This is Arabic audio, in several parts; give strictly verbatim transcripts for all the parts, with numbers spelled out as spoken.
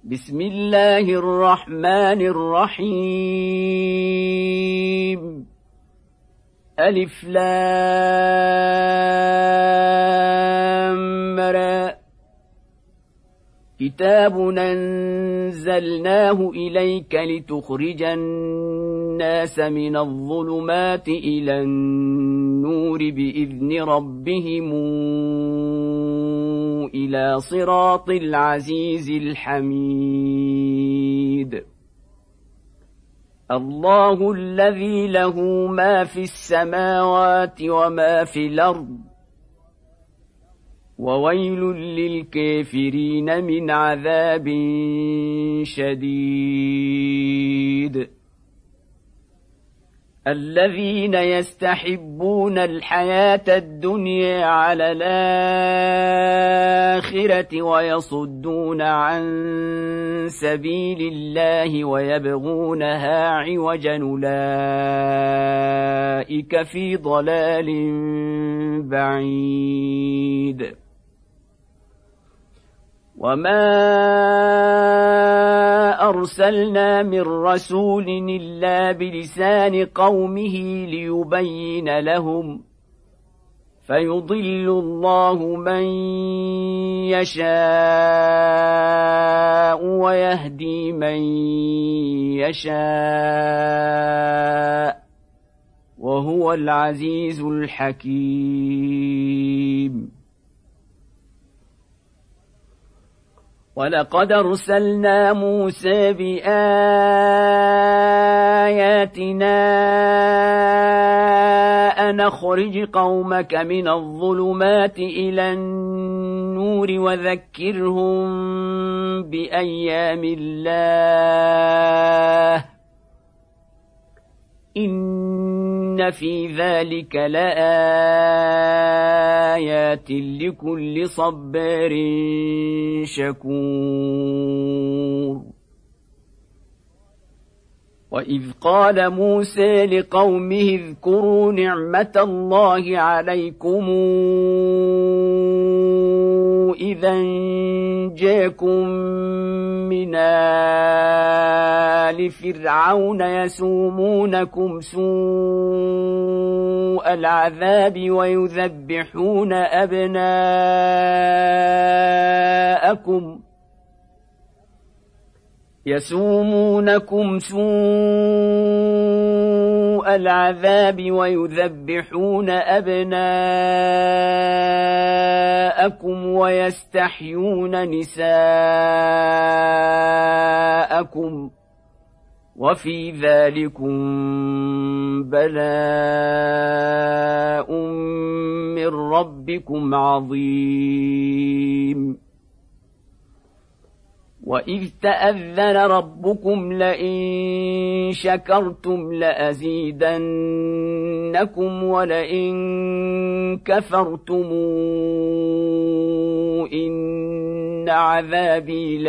بسم الله الرحمن الرحيم ألف لام را كتاب أنزلناه إليك لتخرج الناس من الظلمات إلى النور بإذن ربهم إلى صراط العزيز الحميد الله الذي له ما في السماوات وما في الأرض وويل للكافرين من عذاب شديد الذين يستحبون الحياة الدنيا على الآخرة ويصدون عن سبيل الله ويبغونها عوجا أولئك في ضلال بعيد وما أرسلنا من رسول إلا بلسان قومه ليبين لهم فيضل الله من يشاء ويهدي من يشاء وهو العزيز الحكيم ولقد أرسلنا موسى بآياتنا أن أخرج قومك من الظلمات إلى النور وذكرهم بأيام الله إن في ذلك لآيات لكل صبار شكور وإذ قال موسى لقومه اذكروا نعمة الله عليكم إذا جاءكم من آل فرعون يسومونكم سوء العذاب ويذبحون أبناءكم يسومونكم سوء العذاب ويذبحون أبناءكم ويستحيون نساءكم وفي ذلكم بلاء من ربكم عظيم وإذ تأذن ربكم لئن شكرتم لأزيدنكم ولئن كفرتم إن عذابي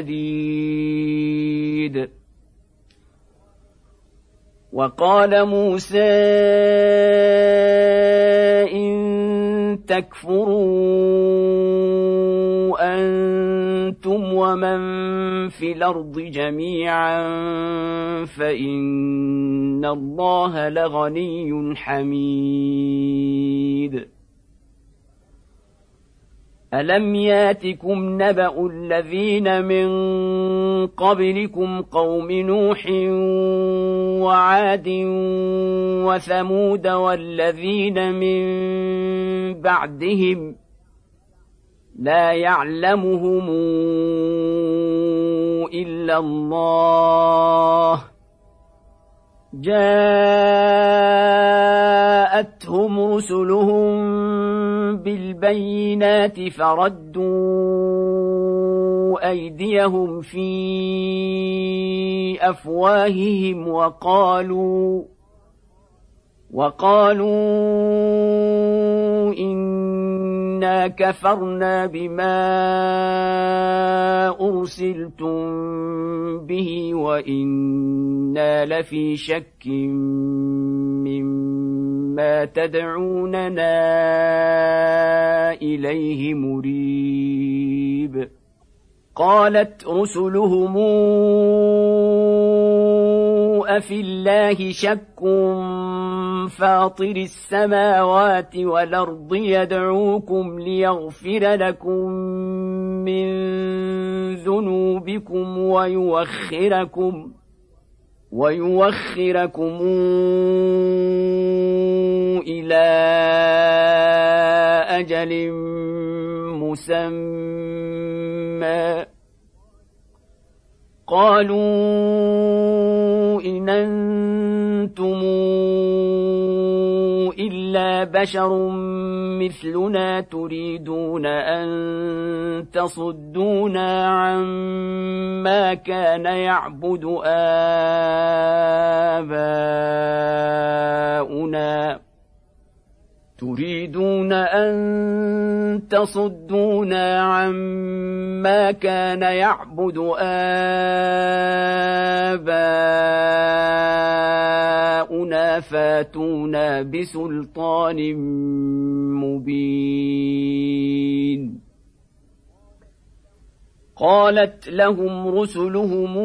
لشديد وقال موسى إن تكفروا أنتم ومن في الأرض جميعا فإن الله لغني حميد ألم ياتكم نبأ الذين من قبلكم قوم نوح وعاد وثمود والذين من بعدهم لا يعلمهم إلا الله جاءتهم رسلهم بالبينات فردوا أيديهم في أفواههم وقالوا وقالوا إنا كفرنا بما أرسلتم به وإنا لفي شك مما تدعوننا إليه مريب قالت رسلهم أفي الله شك فاطر السماوات والأرض يدعوكم ليغفر لكم من ذنوبكم ويوخركم ويوخركم إلى أجل مسمى قالوا إن أنتم إلا بشر مثلنا تريدون أن تصدونا عما كان يعبد آباؤنا تريدون أن تصدونا عما كان يعبد آباؤنا فاتونا بسلطان مبين قالت لهم رسلهم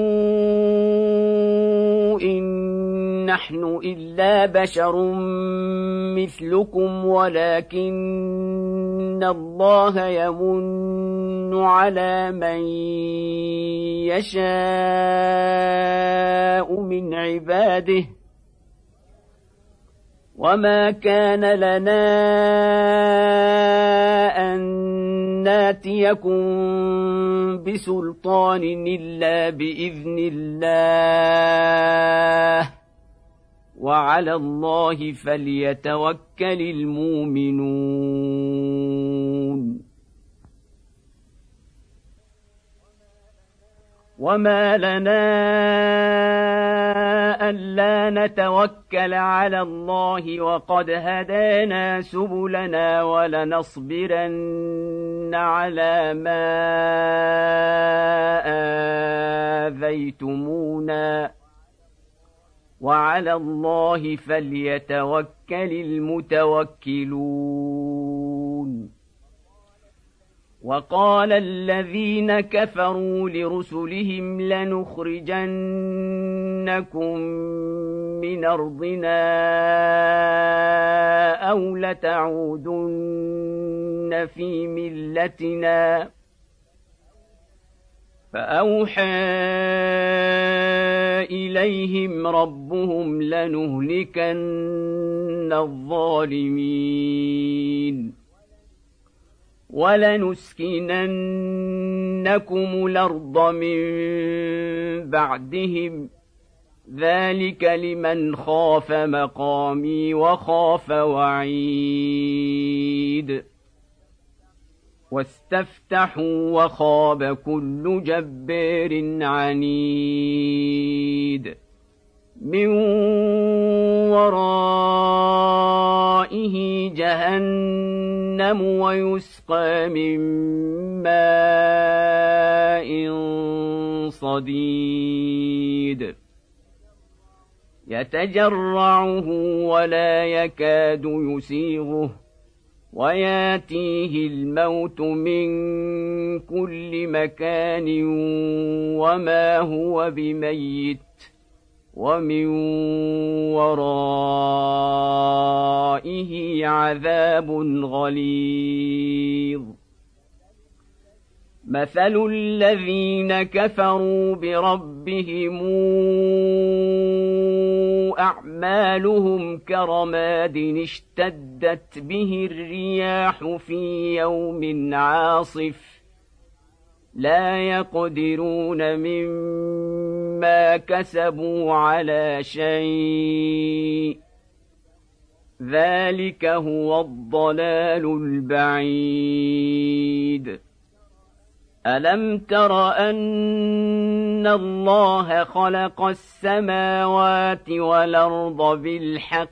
إن نحن إلا بشر مثلكم ولكن الله يمن على من يشاء من عباده وما كان لنا أن ناتيكم بسلطان إلا بإذن الله وعلى الله فليتوكل المؤمنون وما لنا ألا نتوكل على الله وقد هدانا سبلنا ولنصبرن على ما آذيتمونا وعلى الله فليتوكل المتوكلون وقال الذين كفروا لرسلهم لنخرجنكم من أرضنا أو لتعودن في ملتنا فأوحى إليهم ربهم لنهلكن الظالمين ولنسكننكم الأرض من بعدهم ذلك لمن خاف مقامي وخاف وعيد واستفتحوا وخاب كل جبار عنيد من ورائه جهنم ويسقى من ماء صديد يتجرعه ولا يكاد يسيغه وياتيه الموت من كل مكان وما هو بميت ومن ورائه عذاب غليظ مثل الذين كفروا بربهم أعمالهم كرماد اشتدت به الرياح في يوم عاصف لا يقدرون مما كسبوا على شيء ذلك هو الضلال البعيد ألم تر أن الله خلق السماوات والأرض بالحق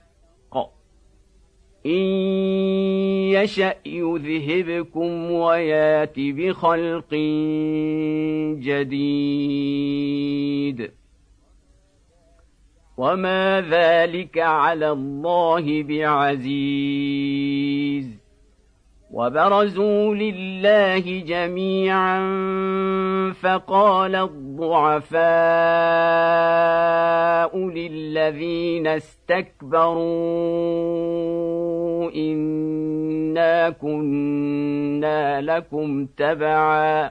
إن يشأ يذهبكم ويات بخلق جديد وما ذلك على الله بعزيز وبرزوا لله جميعا فقال الضعفاء للذين استكبروا إنا كنا لكم تبعا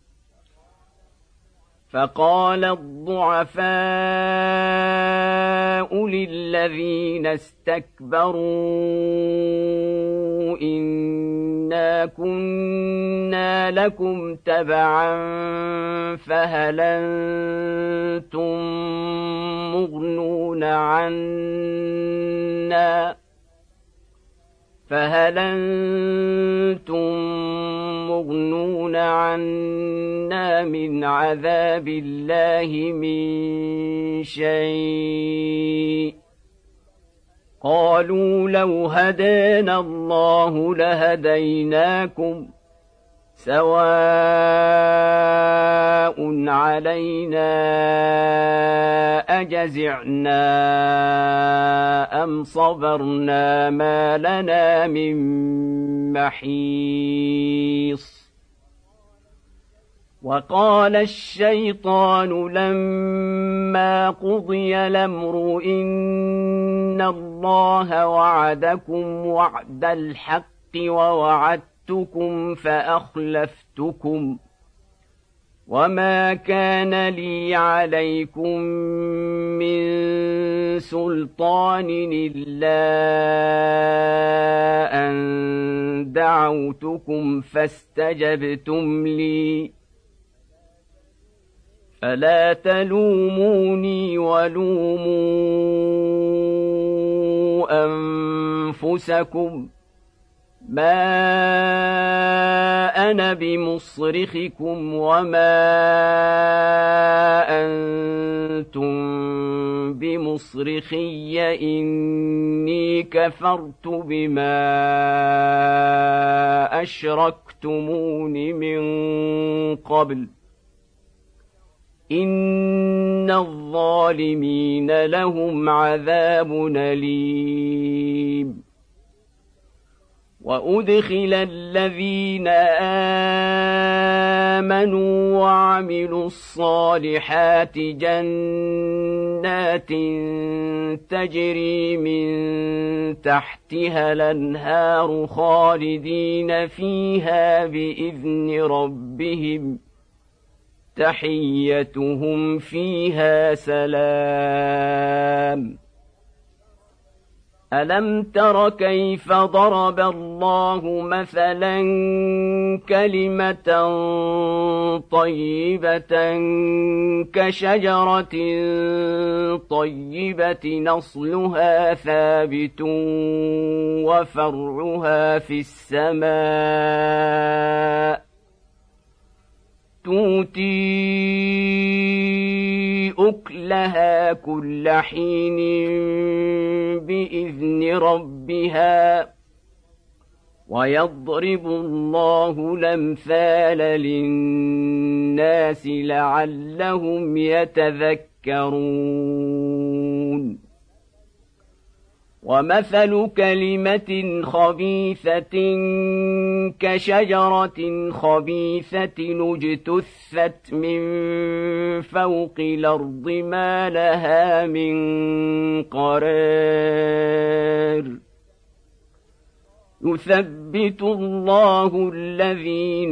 فقال الضعفاء للذين استكبروا إنا كنا لكم تبعا فهل أنتم مغنون عنا فهل أنتم مغنون عنا من عذاب الله من شيء قالوا لو هدانا الله لهديناكم سواء علينا أجزعنا أم صبرنا ما لنا من محيص وقال الشيطان لما قضي الأمر إن الله وعدكم وعد الحق ووعدتكم فأخلفتكم وما كان لي عليكم من سلطان إلا أن دعوتكم فاستجبتم لي فلا تلوموني ولوموا أنفسكم ما أنا بمصرخكم وما أنتم بمصرخي إني كفرت بما أشركتمون من قبل إن الظالمين لهم عذاب أليم وأدخل الذين آمنوا وعملوا الصالحات جنات تجري من تحتها الأنهار خالدين فيها بإذن ربهم تحيتهم فيها سلام ألم تر كيف ضرب الله مثلا كلمة طيبة كشجرة طيبة نصلها ثابت وفرعها في السماء تؤتي أكلها كل حين بإذن ربها ويضرب الله الأمثال للناس لعلهم يتذكرون ومثل كلمة خبيثة كشجرة خبيثة اجتثت من فوق الأرض ما لها من قرار يثبت الله الذين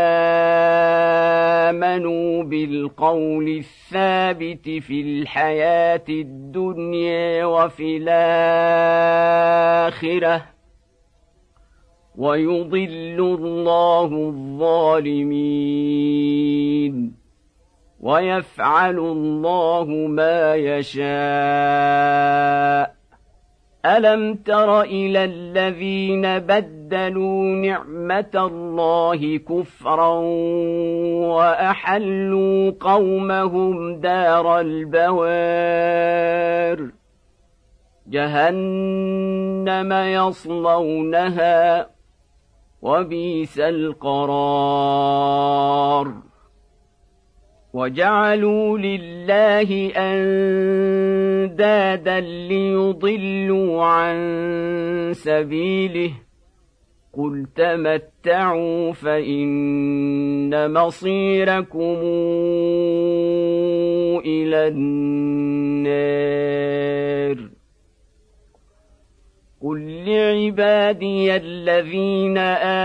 آمنوا بالقول الثابت في الحياة الدنيا وفي الآخرة ويضل الله الظالمين ويفعل الله ما يشاء ألم تر إلى الذين بدلوا نعمة الله كفرا وأحلوا قومهم دار البوار جهنم يصلونها وبئس القرار وجعلوا لله أندادا ليضلوا عن سبيله قل تمتعوا فإن مصيركم إلى النار قل لعبادي الذين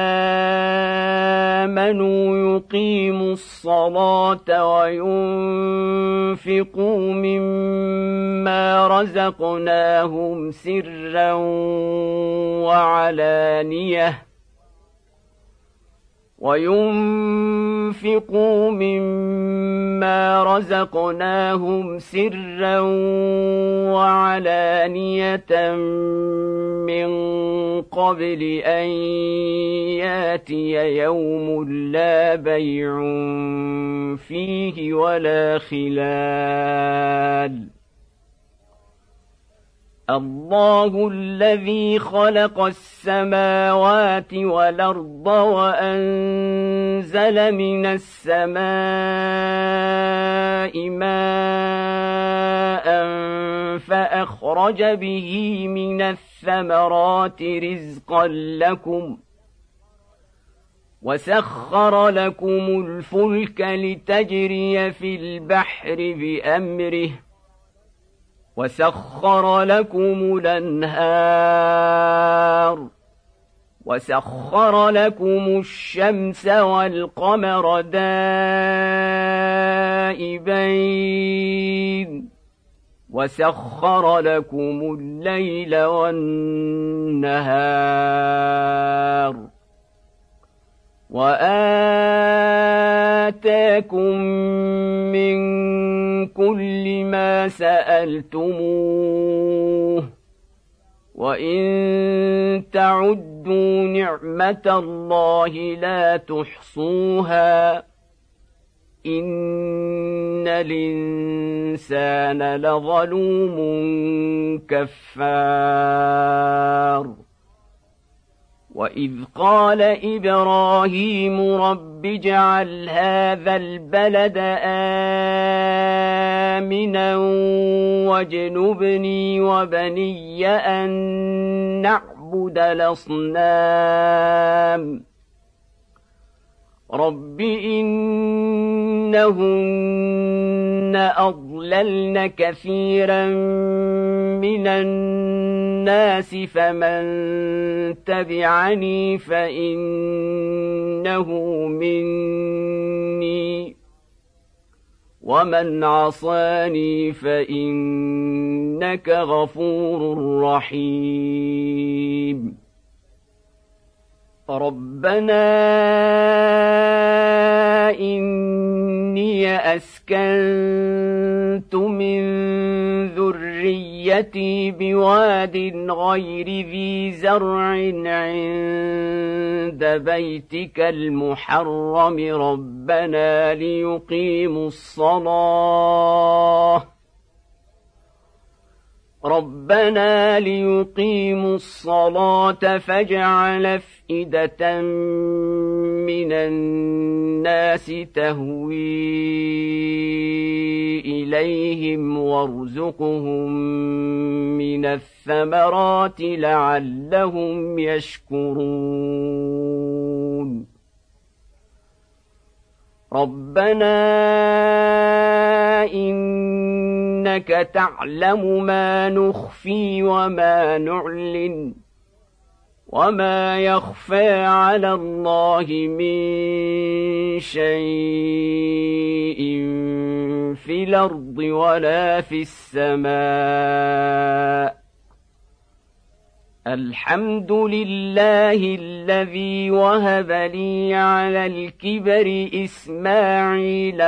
آمنوا يقيموا الصلاة وينفقوا مما رزقناهم سرا وعلانية وينفقوا مما رزقناهم سرا وعلانية من قبل أن ياتي يوم لا بيع فيه ولا خلال الله الذي خلق السماوات والأرض وأنزل من السماء ماء فأخرج به من الثمرات رزقا لكم وسخر لكم الفلك لتجري في البحر بأمره وسخر لكم الأنهار وسخر لكم الشمس والقمر دائبين وسخر لكم الليل والنهار وآتاكم من كل ما سألتموه وإن تعدوا نعمة الله لا تحصوها إن الإنسان لظلوم كفار وإذ قال إبراهيم رب اجعل هذا البلد آمنا واجنبني وبني أن نعبد الأصنام رب إنهن أضللن كثيرا من الناس فمن تبعني فإنه مني ومن عصاني فإنك غفور رحيم ربنا إني أسكنت من ذريتي بواد غير ذي زرع عند بيتك المحرم ربنا ليقيموا الصلاة ربنا ليقيموا الصلاة فاجعل أفئدة من الناس تهوي إليهم وارزقهم من الثمرات لعلهم يشكرون ربنا إنك تعلم ما نخفي وما نعلن وما يخفى على الله من شيء في الأرض ولا في السماء الحمد لله الذي وهب لي على الكبر إسماعيل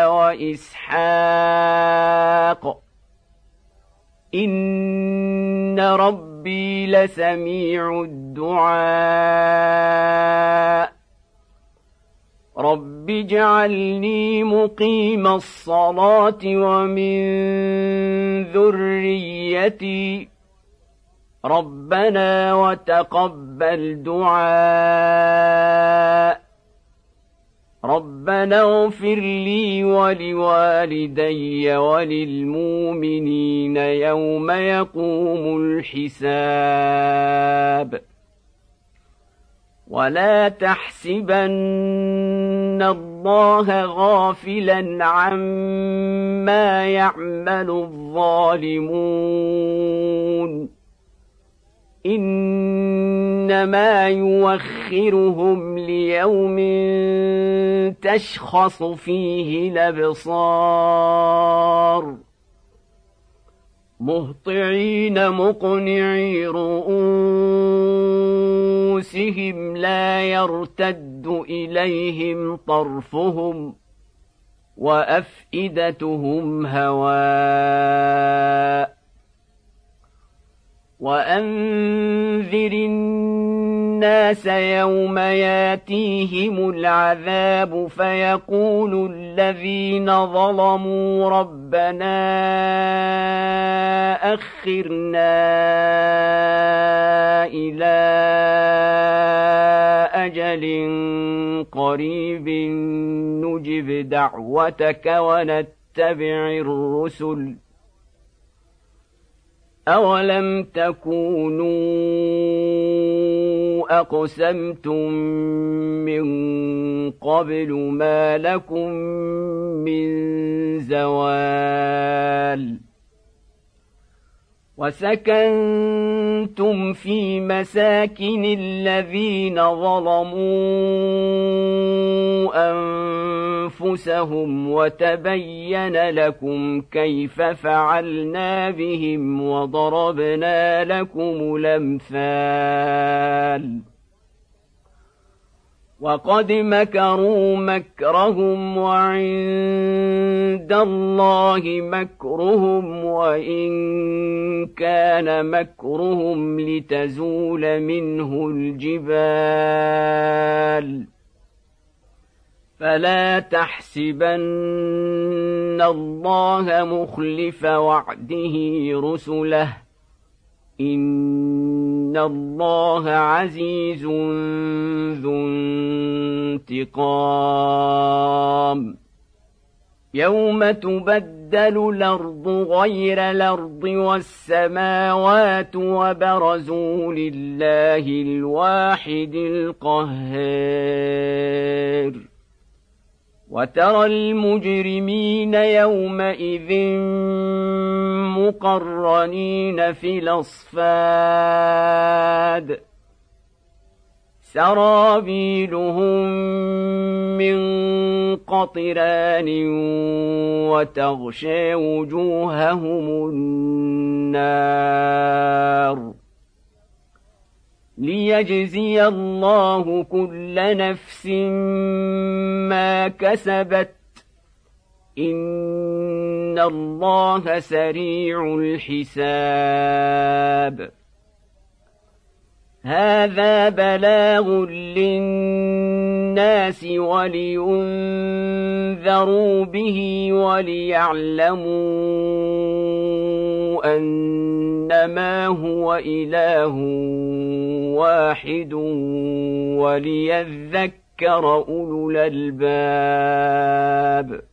وإسحاق إن ربي لسميع الدعاء رب اجعلني مقيم الصلاة ومن ذريتي ربنا وتقبل دعاء ربنا اغفر لي ولوالدي وللمؤمنين يوم يقوم الحساب ولا تحسبن الله غافلا عما يعمل الظالمون إنما يوخرهم ليوم تشخص فيه الأبصار مهطعين مقنعي رؤوسهم لا يرتد إليهم طرفهم وأفئدتهم هواء وأنذر الناس يوم ياتيهم العذاب فيقول الذين ظلموا ربنا أخرنا إلى أجل قريب نجب دعوتك ونتبع الرسل أولم تكونوا أقسمتم من قبل ما لكم من زوال وسكنتم في مساكن الذين ظلموا أنفسهم وتبين لكم كيف فعلنا بهم وضربنا لكم الأمثال وقد مكروا مكرهم وعند الله مكرهم وإن كان مكرهم لتزول منه الجبال فلا تحسبن الله مخلف وعده رسله إن الله عزيز ذو انتقام يوم تبدل الأرض غير الأرض والسماوات وبرزوا لله الواحد القهار وترى المجرمين يومئذ مقرنين في الأصفاد سرابيلهم من قطران وتغشى وجوههم النار ليجزي الله كل نفس ما كسبت إن الله سريع الحساب هذا بلاغ للناس ولينذروا به وليعلموا أنما هو إله واحد وليذكر أولو الألباب